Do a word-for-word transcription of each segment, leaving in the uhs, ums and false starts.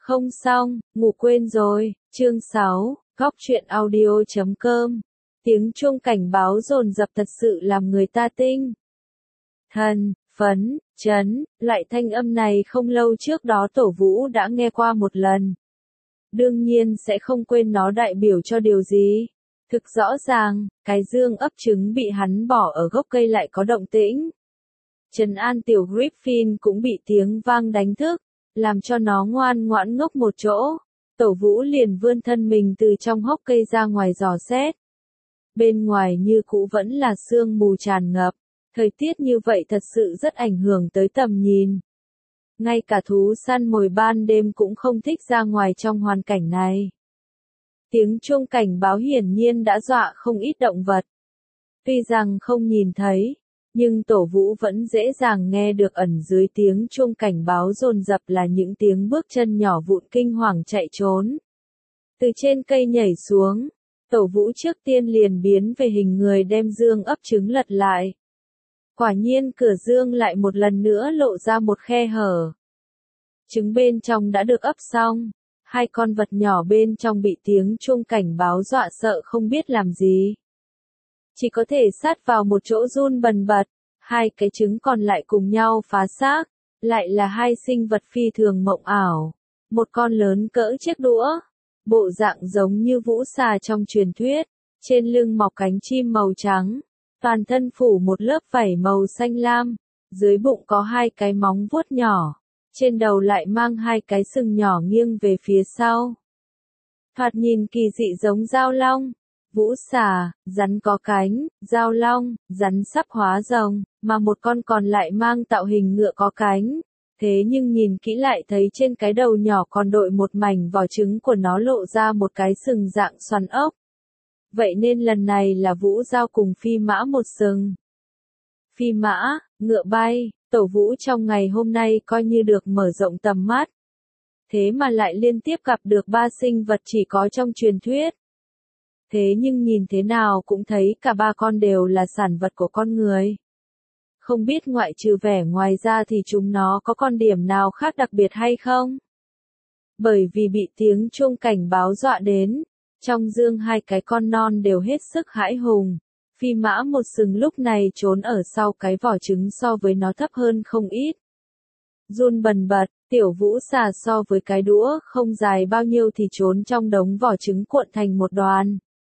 Không xong, ngủ quên rồi. Chương sáu, góc truyện audio chấm com. Tiếng chuông cảnh báo dồn dập thật sự làm người ta tinh thần, phấn, chấn, loại thanh âm này không lâu trước đó Tổ Vũ đã nghe qua một lần. Đương nhiên sẽ không quên nó đại biểu cho điều gì. Thực rõ ràng, cái dương ấp trứng bị hắn bỏ ở gốc cây lại có động tĩnh. Trấn an tiểu Griffin cũng bị tiếng vang đánh thức, làm cho nó ngoan ngoãn ngốc một chỗ. Tổ Vũ liền vươn thân mình từ trong hốc cây ra ngoài dò xét. Bên ngoài như cũ vẫn là sương mù tràn ngập, thời tiết như vậy thật sự rất ảnh hưởng tới tầm nhìn. Ngay cả thú săn mồi ban đêm cũng không thích ra ngoài trong hoàn cảnh này. Tiếng chuông cảnh báo hiển nhiên đã dọa không ít động vật. Tuy rằng không nhìn thấy, nhưng Tổ Vũ vẫn dễ dàng nghe được ẩn dưới tiếng chuông cảnh báo dồn dập là những tiếng bước chân nhỏ vụn kinh hoàng chạy trốn. Từ trên cây nhảy xuống, Tổ Vũ trước tiên liền biến về hình người đem dương ấp trứng lật lại. Quả nhiên cửa dương lại một lần nữa lộ ra một khe hở. Trứng bên trong đã được ấp xong, hai con vật nhỏ bên trong bị tiếng chuông cảnh báo dọa sợ không biết làm gì. Chỉ có thể sát vào một chỗ run bần bật, hai cái trứng còn lại cùng nhau phá xác, lại là hai sinh vật phi thường mộng ảo. Một con lớn cỡ chiếc đũa, bộ dạng giống như vũ xà trong truyền thuyết, trên lưng mọc cánh chim màu trắng, toàn thân phủ một lớp vảy màu xanh lam, dưới bụng có hai cái móng vuốt nhỏ, trên đầu lại mang hai cái sừng nhỏ nghiêng về phía sau. Thoạt nhìn kỳ dị giống dao long. Vũ xà, rắn có cánh, dao long, rắn sắp hóa rồng, mà một con còn lại mang tạo hình ngựa có cánh. Thế nhưng nhìn kỹ lại thấy trên cái đầu nhỏ còn đội một mảnh vỏ trứng của nó lộ ra một cái sừng dạng xoắn ốc. Vậy nên lần này là Vũ giao cùng Phi Mã một sừng. Phi Mã, ngựa bay, Tổ Vũ trong ngày hôm nay coi như được mở rộng tầm mắt. Thế mà lại liên tiếp gặp được ba sinh vật chỉ có trong truyền thuyết. Thế nhưng nhìn thế nào cũng thấy cả ba con đều là sản vật của con người. Không biết ngoại trừ vẻ ngoài ra thì chúng nó có con điểm nào khác đặc biệt hay không? Bởi vì bị tiếng chuông cảnh báo dọa đến, trong dương hai cái con non đều hết sức hãi hùng. Phi Mã một sừng lúc này trốn ở sau cái vỏ trứng so với nó thấp hơn không ít. Run bần bật, tiểu Vũ xà so với cái đũa không dài bao nhiêu thì trốn trong đống vỏ trứng cuộn thành một đoàn.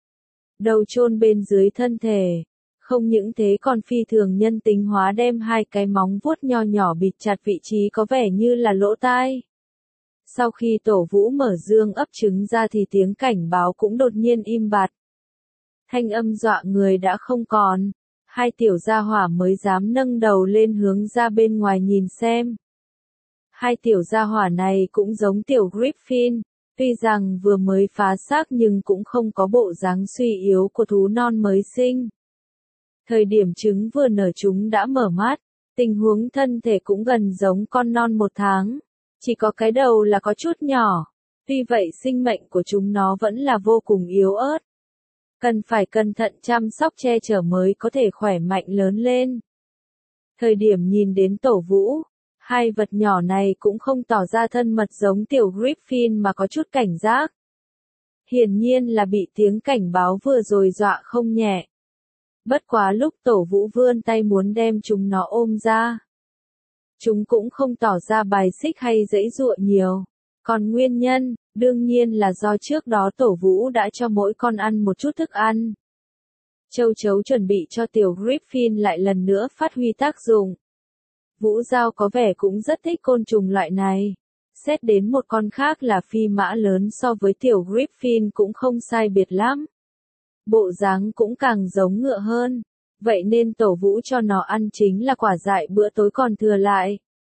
Đầu chôn bên dưới thân thể. Không những thế còn phi thường nhân tính hóa đem hai cái móng vuốt nho nhỏ bịt chặt vị trí có vẻ như là lỗ tai. Sau khi Tổ Vũ mở dương ấp trứng ra thì tiếng cảnh báo cũng đột nhiên im bặt. Thanh âm dọa người đã không còn. Hai tiểu gia hỏa mới dám nâng đầu lên hướng ra bên ngoài nhìn xem. Hai tiểu gia hỏa này cũng giống tiểu Griffin. Tuy rằng vừa mới phá xác nhưng cũng không có bộ dáng suy yếu của thú non mới sinh. Thời điểm trứng vừa nở chúng đã mở mắt, tình huống thân thể cũng gần giống con non một tháng, chỉ có cái đầu là có chút nhỏ, tuy vậy sinh mệnh của chúng nó vẫn là vô cùng yếu ớt. Cần phải cẩn thận chăm sóc che chở mới có thể khỏe mạnh lớn lên. Thời điểm nhìn đến Tổ Vũ, hai vật nhỏ này cũng không tỏ ra thân mật giống tiểu Griffin mà có chút cảnh giác. Hiển nhiên là bị tiếng cảnh báo vừa rồi dọa không nhẹ. Bất quá lúc Tổ Vũ vươn tay muốn đem chúng nó ôm ra. Chúng cũng không tỏ ra bài xích hay giãy giụa nhiều. Còn nguyên nhân, đương nhiên là do trước đó Tổ Vũ đã cho mỗi con ăn một chút thức ăn. Châu chấu chuẩn bị cho tiểu Griffin lại lần nữa phát huy tác dụng. Vũ giao có vẻ cũng rất thích côn trùng loại này. Xét đến một con khác là Phi Mã lớn so với tiểu Griffin cũng không sai biệt lắm. Bộ dáng cũng càng giống ngựa hơn. Vậy nên Tổ Vũ cho nó ăn chính là quả dại bữa tối còn thừa lại.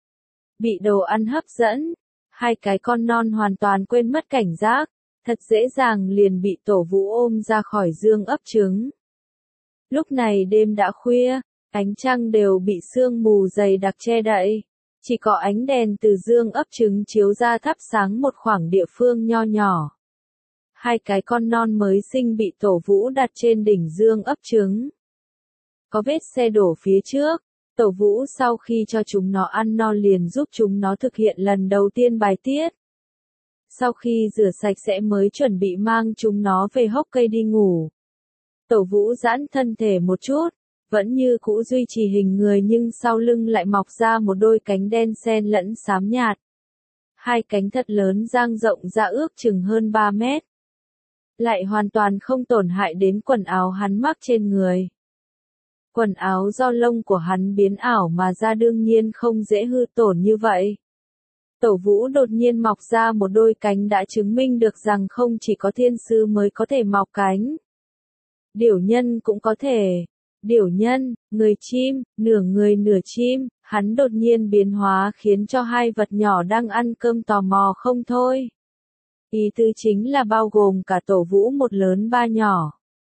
Bị đồ ăn hấp dẫn, hai cái con non hoàn toàn quên mất cảnh giác, thật dễ dàng liền bị Tổ Vũ ôm ra khỏi dương ấp trứng. Lúc này đêm đã khuya, ánh trăng đều bị sương mù dày đặc che đậy, chỉ có ánh đèn từ dương ấp trứng chiếu ra thắp sáng một khoảng địa phương nho nhỏ. Hai cái con non mới sinh bị Tổ Vũ đặt trên đỉnh dương ấp trứng. Có vết xe đổ phía trước, Tổ Vũ sau khi cho chúng nó ăn no liền giúp chúng nó thực hiện lần đầu tiên bài tiết. Sau khi rửa sạch sẽ mới chuẩn bị mang chúng nó về hốc cây đi ngủ. Tổ Vũ giãn thân thể một chút, vẫn như cũ duy trì hình người nhưng sau lưng lại mọc ra một đôi cánh đen xen lẫn xám nhạt. Hai cánh thật lớn dang rộng ra ước chừng hơn ba mét. Lại hoàn toàn không tổn hại đến quần áo hắn mặc trên người. Quần áo do lông của hắn biến ảo mà ra đương nhiên không dễ hư tổn như vậy. Tổ Vũ đột nhiên mọc ra một đôi cánh đã chứng minh được rằng không chỉ có thiên sư mới có thể mọc cánh. Điểu nhân cũng có thể. Điểu nhân, người chim, nửa người nửa chim, hắn đột nhiên biến hóa khiến cho hai vật nhỏ đang ăn cơm tò mò không thôi. Ý tứ chính là bao gồm cả Tổ Vũ một lớn ba nhỏ.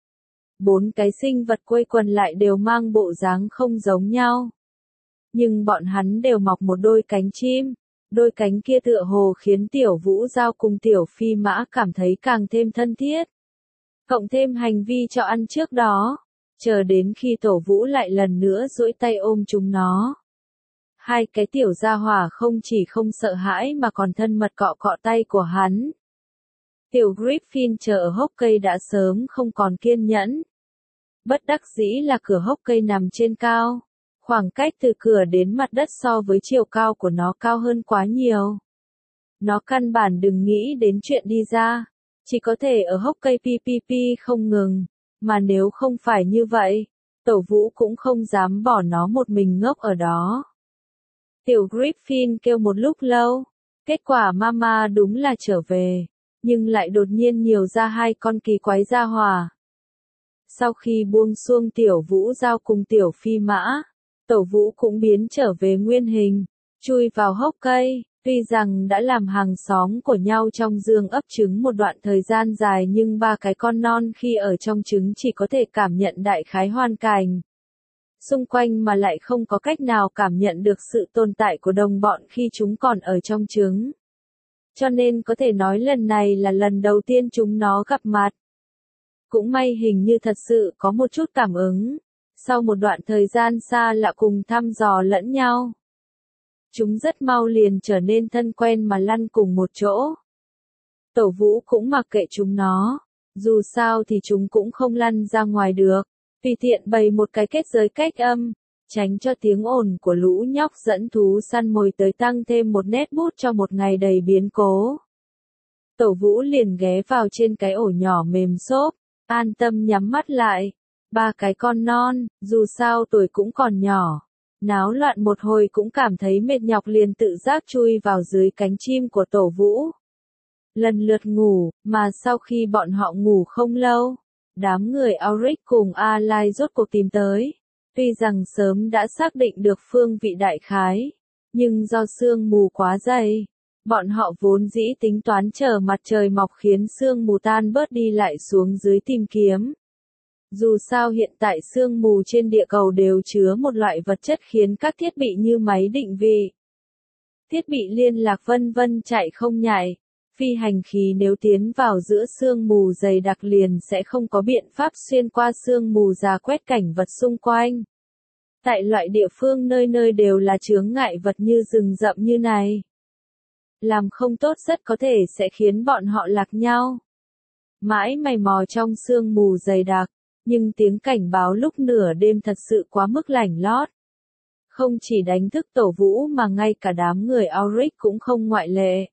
Bốn cái sinh vật quây quần lại đều mang bộ dáng không giống nhau. Nhưng bọn hắn đều mọc một đôi cánh chim. Đôi cánh kia tựa hồ khiến Tiểu Vũ Giao cùng Tiểu Phi Mã cảm thấy càng thêm thân thiết. Cộng thêm hành vi cho ăn trước đó, chờ đến khi Tổ Vũ lại lần nữa duỗi tay ôm chúng nó. Hai cái tiểu gia hỏa không chỉ không sợ hãi mà còn thân mật cọ cọ tay của hắn. Tiểu Griffin chờ ở hốc cây đã sớm không còn kiên nhẫn. Bất đắc dĩ là cửa hốc cây nằm trên cao. Khoảng cách từ cửa đến mặt đất so với chiều cao của nó cao hơn quá nhiều. Nó căn bản đừng nghĩ đến chuyện đi ra. Chỉ có thể ở hốc cây pi pi pi không ngừng. Mà nếu không phải như vậy, Tổ Vũ cũng không dám bỏ nó một mình ngốc ở đó. Tiểu Griffin kêu một lúc lâu. Kết quả mama đúng là trở về. Nhưng lại đột nhiên nhiều ra hai con kỳ quái gia hỏa. Sau khi buông xuông Tiểu Vũ Giao cùng Tiểu Phi Mã, Tổ Vũ cũng biến trở về nguyên hình, chui vào hốc cây. Tuy rằng đã làm hàng xóm của nhau trong giường ấp trứng một đoạn thời gian dài nhưng ba cái con non khi ở trong trứng chỉ có thể cảm nhận đại khái hoàn cảnh xung quanh mà lại không có cách nào cảm nhận được sự tồn tại của đồng bọn khi chúng còn ở trong trứng. Cho nên có thể nói lần này là lần đầu tiên chúng nó gặp mặt. Cũng may hình như thật sự có một chút cảm ứng. Sau một đoạn thời gian xa lạ cùng thăm dò lẫn nhau. Chúng rất mau liền trở nên thân quen mà lăn cùng một chỗ. Tổ Vũ cũng mặc kệ chúng nó. Dù sao thì chúng cũng không lăn ra ngoài được. Tùy tiện bày một cái kết giới cách âm. Tránh cho tiếng ồn của lũ nhóc dẫn thú săn mồi tới tăng thêm một nét bút cho một ngày đầy biến cố. Tổ Vũ liền ghé vào trên cái ổ nhỏ mềm xốp. An tâm nhắm mắt lại. Ba cái con non, dù sao tuổi cũng còn nhỏ. Náo loạn một hồi cũng cảm thấy mệt nhọc liền tự giác chui vào dưới cánh chim của Tổ Vũ. Lần lượt ngủ, mà sau khi bọn họ ngủ không lâu, đám người Auric cùng Alai rốt cuộc tìm tới. Tuy rằng sớm đã xác định được phương vị đại khái, nhưng do sương mù quá dày, bọn họ vốn dĩ tính toán chờ mặt trời mọc khiến sương mù tan bớt đi lại xuống dưới tìm kiếm. Dù sao hiện tại sương mù trên địa cầu đều chứa một loại vật chất khiến các thiết bị như máy định vị, thiết bị liên lạc vân vân chạy không nhảy. Phi hành khí nếu tiến vào giữa sương mù dày đặc liền sẽ không có biện pháp xuyên qua sương mù rà quét cảnh vật xung quanh. Tại loại địa phương nơi nơi đều là chướng ngại vật như rừng rậm như này. Làm không tốt rất có thể sẽ khiến bọn họ lạc nhau. Mãi mày mò trong sương mù dày đặc, nhưng tiếng cảnh báo lúc nửa đêm thật sự quá mức lảnh lót. Không chỉ đánh thức Tổ Vũ mà ngay cả đám người Auric cũng không ngoại lệ.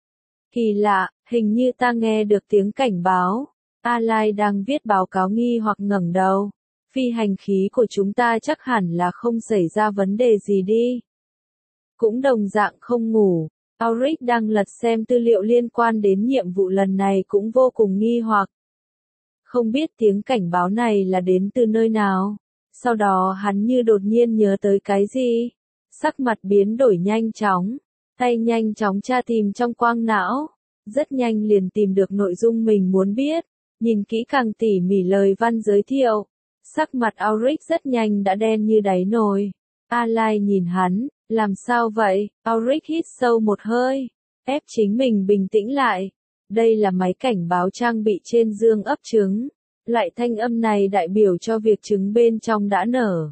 Kỳ lạ, hình như ta nghe được tiếng cảnh báo. Alai đang viết báo cáo nghi hoặc ngẩng đầu. Phi hành khí của chúng ta chắc hẳn là không xảy ra vấn đề gì đi. Cũng đồng dạng không ngủ. Auric đang lật xem tư liệu liên quan đến nhiệm vụ lần này cũng vô cùng nghi hoặc. Không biết tiếng cảnh báo này là đến từ nơi nào. Sau đó hắn như đột nhiên nhớ tới cái gì. Sắc mặt biến đổi nhanh chóng. Tay nhanh chóng tra tìm trong quang não. Rất nhanh liền tìm được nội dung mình muốn biết. Nhìn kỹ càng tỉ mỉ lời văn giới thiệu. Sắc mặt Auric rất nhanh đã đen như đáy nồi. Alai nhìn hắn, làm sao vậy? Auric hít sâu một hơi, ép chính mình bình tĩnh lại. Đây là máy cảnh báo trang bị trên giường ấp trứng. Loại thanh âm này đại biểu cho việc trứng bên trong đã nở.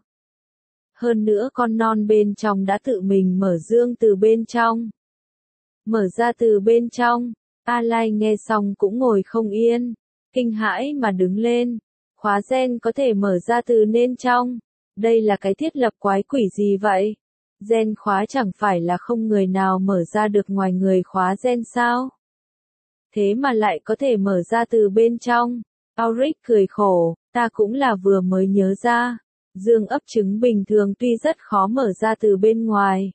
Hơn nữa con non bên trong đã tự mình mở giương từ bên trong. Mở ra từ bên trong, A Lai nghe xong cũng ngồi không yên, kinh hãi mà đứng lên. Khóa gen có thể mở ra từ bên trong. Đây là cái thiết lập quái quỷ gì vậy? Gen khóa chẳng phải là không người nào mở ra được ngoài người khóa gen sao? Thế mà lại có thể mở ra từ bên trong. Auric cười khổ, ta cũng là vừa mới nhớ ra. Dương ấp trứng bình thường tuy rất khó mở ra từ bên ngoài.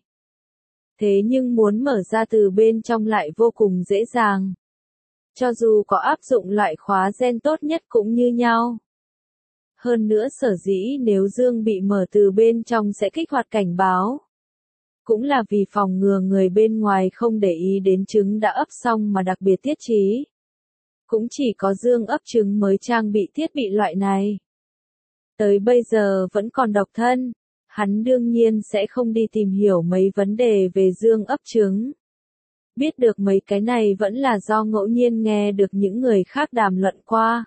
Thế nhưng muốn mở ra từ bên trong lại vô cùng dễ dàng. Cho dù có áp dụng loại khóa gen tốt nhất cũng như nhau. Hơn nữa sở dĩ nếu dương bị mở từ bên trong sẽ kích hoạt cảnh báo. Cũng là vì phòng ngừa người bên ngoài không để ý đến trứng đã ấp xong mà đặc biệt tiết trí. Cũng chỉ có dương ấp trứng mới trang bị thiết bị loại này. Tới bây giờ vẫn còn độc thân, hắn đương nhiên sẽ không đi tìm hiểu mấy vấn đề về dương ấp trứng. Biết được mấy cái này vẫn là do ngẫu nhiên nghe được những người khác đàm luận qua.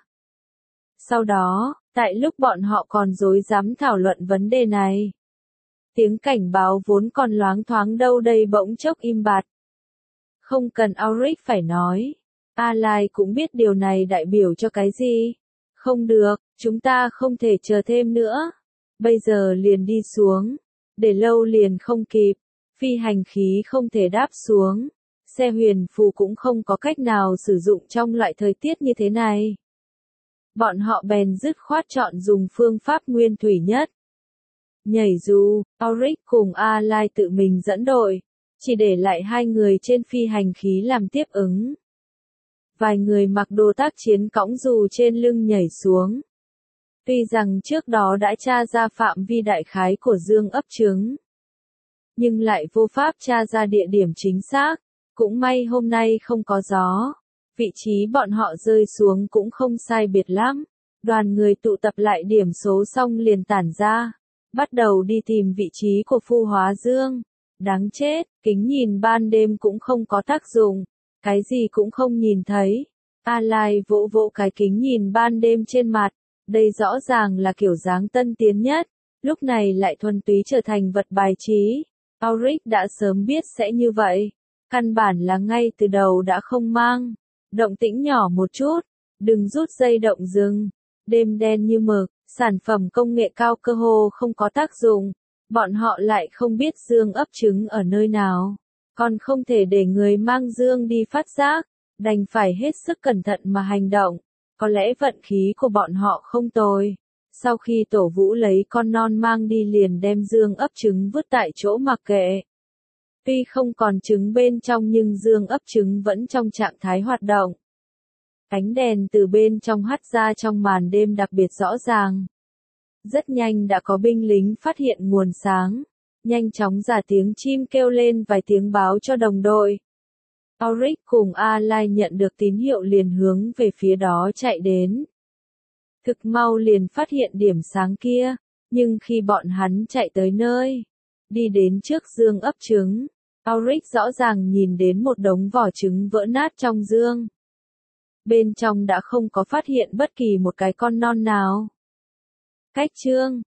Sau đó, tại lúc bọn họ còn rối rắm thảo luận vấn đề này, tiếng cảnh báo vốn còn loáng thoáng đâu đây bỗng chốc im bặt. Không cần Auric phải nói, A Lai cũng biết điều này đại biểu cho cái gì. Không được, chúng ta không thể chờ thêm nữa. Bây giờ liền đi xuống, để lâu liền không kịp, phi hành khí không thể đáp xuống, xe huyền phù cũng không có cách nào sử dụng trong loại thời tiết như thế này. Bọn họ bèn dứt khoát chọn dùng phương pháp nguyên thủy nhất. Nhảy dù, Auric cùng A Lai tự mình dẫn đội, chỉ để lại hai người trên phi hành khí làm tiếp ứng. Vài người mặc đồ tác chiến cõng dù trên lưng nhảy xuống. Tuy rằng trước đó đã tra ra phạm vi đại khái của dương ấp trứng, nhưng lại vô pháp tra ra địa điểm chính xác. Cũng may hôm nay không có gió, vị trí bọn họ rơi xuống cũng không sai biệt lắm. Đoàn người tụ tập lại điểm số xong liền tản ra, bắt đầu đi tìm vị trí của Phu Hóa Dương. Đáng chết, kính nhìn ban đêm cũng không có tác dụng, cái gì cũng không nhìn thấy. A Lai vỗ vỗ cái kính nhìn ban đêm trên mặt, đây rõ ràng là kiểu dáng tân tiến nhất, lúc này lại thuần túy trở thành vật bài trí. Auric đã sớm biết sẽ như vậy, căn bản là ngay từ đầu đã không mang. Động tĩnh nhỏ một chút, đừng rút dây động dừng. Đêm đen như mực, sản phẩm công nghệ cao cơ hồ không có tác dụng. Bọn họ lại không biết dương ấp trứng ở nơi nào, còn không thể để người mang dương đi phát giác, đành phải hết sức cẩn thận mà hành động. Có lẽ vận khí của bọn họ không tồi. Sau khi Tổ Vũ lấy con non mang đi liền đem dương ấp trứng vứt tại chỗ mặc kệ. Tuy không còn trứng bên trong nhưng dương ấp trứng vẫn trong trạng thái hoạt động. Ánh đèn từ bên trong hắt ra trong màn đêm đặc biệt rõ ràng. Rất nhanh đã có binh lính phát hiện nguồn sáng, nhanh chóng giả tiếng chim kêu lên vài tiếng báo cho đồng đội. Auric cùng A Lai nhận được tín hiệu liền hướng về phía đó chạy đến. Thực mau liền phát hiện điểm sáng kia, nhưng khi bọn hắn chạy tới nơi, đi đến trước dương ấp trứng, Auric rõ ràng nhìn đến một đống vỏ trứng vỡ nát trong dương. Bên trong đã không có phát hiện bất kỳ một cái con non nào. Cách chương